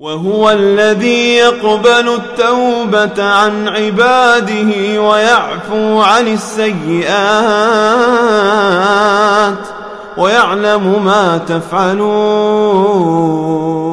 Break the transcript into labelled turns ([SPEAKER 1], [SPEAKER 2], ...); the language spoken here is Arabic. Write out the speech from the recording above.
[SPEAKER 1] وهو الذي يقبل التوبة عن عباده ويعفو عن السيئات ويعلم ما تفعلون.